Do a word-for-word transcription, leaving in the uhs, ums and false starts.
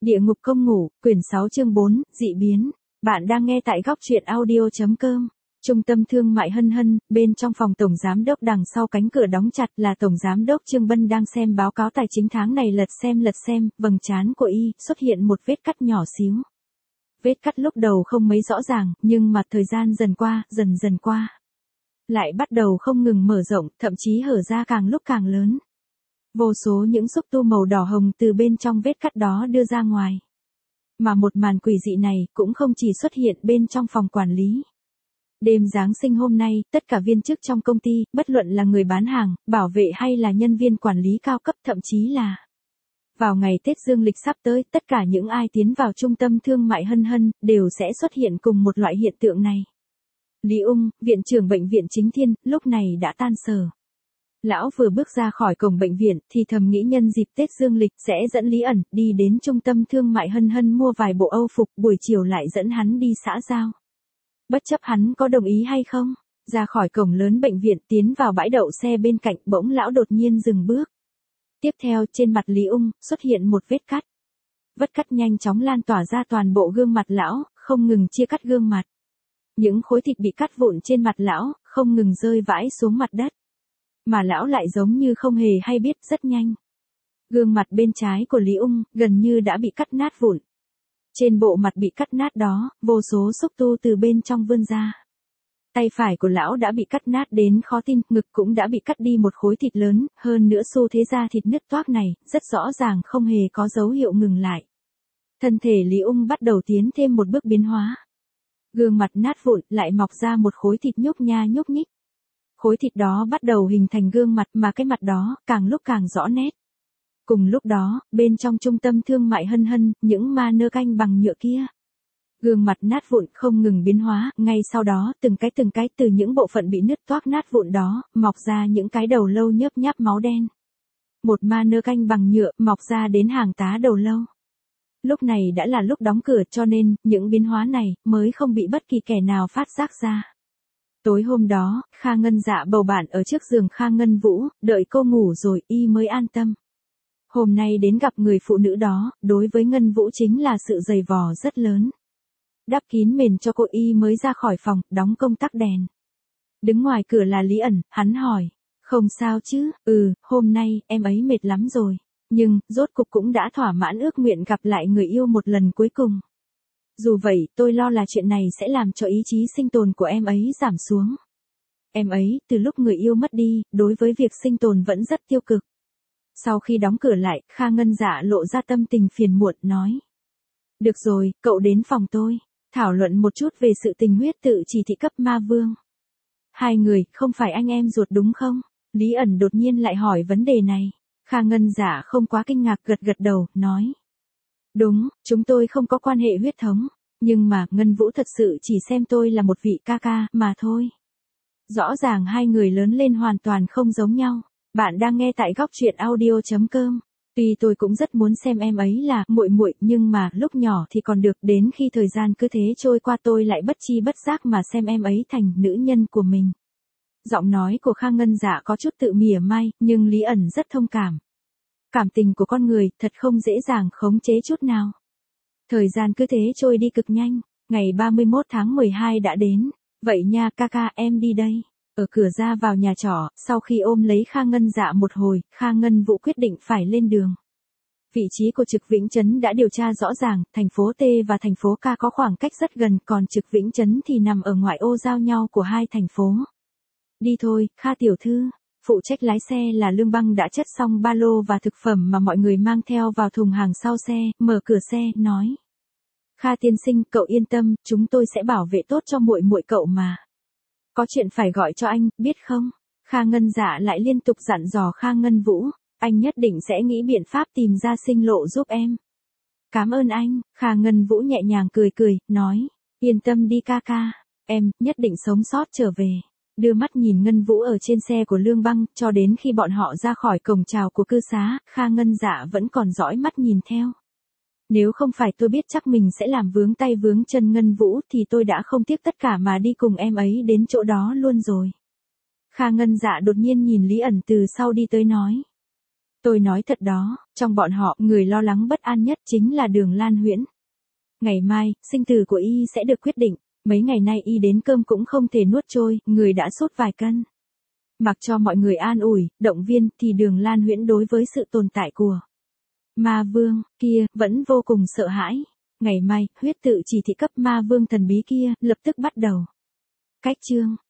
Địa ngục công ngủ, quyển sáu chương bốn, dị biến. Bạn đang nghe tại góc truyện audio.com. Trung tâm thương mại Hân Hân, bên trong phòng tổng giám đốc đằng sau cánh cửa đóng chặt là tổng giám đốc Trương Bân đang xem báo cáo tài chính tháng này lật xem lật xem, vầng trán của y xuất hiện một vết cắt nhỏ xíu. Vết cắt lúc đầu không mấy rõ ràng, nhưng mà thời gian dần qua, dần dần qua. Lại bắt đầu không ngừng mở rộng, thậm chí hở ra càng lúc càng lớn. Vô số những xúc tu màu đỏ hồng từ bên trong vết cắt đó đưa ra ngoài. Mà một màn quỷ dị này cũng không chỉ xuất hiện bên trong phòng quản lý. Đêm Giáng sinh hôm nay, tất cả viên chức trong công ty, bất luận là người bán hàng, bảo vệ hay là nhân viên quản lý cao cấp, thậm chí là vào ngày Tết Dương lịch sắp tới, tất cả những ai tiến vào trung tâm thương mại Hân Hân, đều sẽ xuất hiện cùng một loại hiện tượng này. Lý Ung, viện trưởng bệnh viện Chính Thiên, lúc này đã tan sở. Lão vừa bước ra khỏi cổng bệnh viện, thì thầm nghĩ nhân dịp Tết Dương lịch sẽ dẫn Lý ẩn đi đến trung tâm thương mại Hân Hân mua vài bộ Âu phục, buổi chiều lại dẫn hắn đi xã giao. Bất chấp hắn có đồng ý hay không, ra khỏi cổng lớn bệnh viện tiến vào bãi đậu xe bên cạnh, bỗng lão đột nhiên dừng bước. Tiếp theo trên mặt Lý Ung xuất hiện một vết cắt. Vết cắt nhanh chóng lan tỏa ra toàn bộ gương mặt lão, không ngừng chia cắt gương mặt. Những khối thịt bị cắt vụn trên mặt lão, không ngừng rơi vãi xuống mặt đất. Mà lão lại giống như không hề hay biết, rất nhanh. Gương mặt bên trái của Lý Ung gần như đã bị cắt nát vụn. Trên bộ mặt bị cắt nát đó, vô số xúc tu từ bên trong vươn ra. Tay phải của lão đã bị cắt nát đến khó tin, ngực cũng đã bị cắt đi một khối thịt lớn, hơn nữa xu thế da thịt nứt toác này, rất rõ ràng không hề có dấu hiệu ngừng lại. Thân thể Lý Ung bắt đầu tiến thêm một bước biến hóa. Gương mặt nát vụn lại mọc ra một khối thịt nhúc nha nhúc nhích. Khối thịt đó bắt đầu hình thành gương mặt mà cái mặt đó càng lúc càng rõ nét. Cùng lúc đó, bên trong trung tâm thương mại Hân Hân, những mannequin bằng nhựa kia. Gương mặt nát vụn không ngừng biến hóa, ngay sau đó từng cái từng cái từ những bộ phận bị nứt toác nát vụn đó, mọc ra những cái đầu lâu nhớp nháp máu đen. Một mannequin bằng nhựa mọc ra đến hàng tá đầu lâu. Lúc này đã là lúc đóng cửa cho nên, những biến hóa này mới không bị bất kỳ kẻ nào phát giác ra. Tối hôm đó, Kha Ngân Dạ bầu bạn ở trước giường Kha Ngân Vũ, đợi cô ngủ rồi y mới an tâm. Hôm nay đến gặp người phụ nữ đó, đối với Ngân Vũ chính là sự dày vò rất lớn. Đắp kín mền cho cô y mới ra khỏi phòng, đóng công tắc đèn. Đứng ngoài cửa là Lý ẩn, hắn hỏi, không sao chứ, ừ, hôm nay, em ấy mệt lắm rồi. Nhưng, rốt cục cũng đã thỏa mãn ước nguyện gặp lại người yêu một lần cuối cùng. Dù vậy, tôi lo là chuyện này sẽ làm cho ý chí sinh tồn của em ấy giảm xuống. Em ấy, từ lúc người yêu mất đi, đối với việc sinh tồn vẫn rất tiêu cực. Sau khi đóng cửa lại, Kha Ngân Dạ lộ ra tâm tình phiền muộn, nói. Được rồi, cậu đến phòng tôi, thảo luận một chút về sự tình huyết tự chỉ thị cấp ma vương. Hai người, không phải anh em ruột đúng không? Lý ẩn đột nhiên lại hỏi vấn đề này. Kha Ngân Dạ không quá kinh ngạc, gật gật đầu, nói. Đúng, chúng tôi không có quan hệ huyết thống, nhưng mà Ngân Vũ thật sự chỉ xem tôi là một vị ca ca mà thôi. Rõ ràng hai người lớn lên hoàn toàn không giống nhau. Bạn đang nghe tại góc truyện audio.com. Tuy tôi cũng rất muốn xem em ấy là muội muội, nhưng mà lúc nhỏ thì còn được, đến khi thời gian cứ thế trôi qua tôi lại bất chi bất giác mà xem em ấy thành nữ nhân của mình. Giọng nói của Kha Ngân Dạ có chút tự mỉa mai, nhưng Lý ẩn rất thông cảm. Cảm tình của con người thật không dễ dàng khống chế chút nào. Thời gian cứ thế trôi đi cực nhanh, ngày ba mươi mốt tháng mười hai đã đến. Vậy nha ca ca, em đi đây. Ở cửa ra vào nhà trọ, sau khi ôm lấy Kha Ngân Dạ một hồi, Kha Ngân Vũ quyết định phải lên đường. Vị trí của Trực Vĩnh Trấn đã điều tra rõ ràng, thành phố T và thành phố K có khoảng cách rất gần, còn Trực Vĩnh Trấn thì nằm ở ngoại ô giao nhau của hai thành phố. Đi thôi, Kha tiểu thư. Phụ trách lái xe là Lương Băng đã chất xong ba lô và thực phẩm mà mọi người mang theo vào thùng hàng sau xe, mở cửa xe, nói. Kha tiên sinh, cậu yên tâm, chúng tôi sẽ bảo vệ tốt cho muội muội cậu mà. Có chuyện phải gọi cho anh, biết không? Kha Ngân Dạ lại liên tục dặn dò Kha Ngân Vũ, anh nhất định sẽ nghĩ biện pháp tìm ra sinh lộ giúp em. Cảm ơn anh, Kha Ngân Vũ nhẹ nhàng cười cười, nói, yên tâm đi ca ca, em nhất định sống sót trở về. Đưa mắt nhìn Ngân Vũ ở trên xe của Lương Băng, cho đến khi bọn họ ra khỏi cổng chào của cư xá, Kha Ngân Dạ vẫn còn dõi mắt nhìn theo. Nếu không phải tôi biết chắc mình sẽ làm vướng tay vướng chân Ngân Vũ thì tôi đã không tiếc tất cả mà đi cùng em ấy đến chỗ đó luôn rồi. Kha Ngân Dạ đột nhiên nhìn Lý ẩn từ sau đi tới nói. Tôi nói thật đó, trong bọn họ, người lo lắng bất an nhất chính là Đường Lan Huyễn. Ngày mai, sinh tử của y sẽ được quyết định, mấy ngày nay y đến cơm cũng không thể nuốt trôi, người đã sút vài cân. Mặc cho mọi người an ủi, động viên, thì Đường Lan Huyễn đối với sự tồn tại của ma vương kia vẫn vô cùng sợ hãi. Ngày mai, huyết tự chỉ thị cấp ma vương thần bí kia lập tức bắt đầu. Cách chương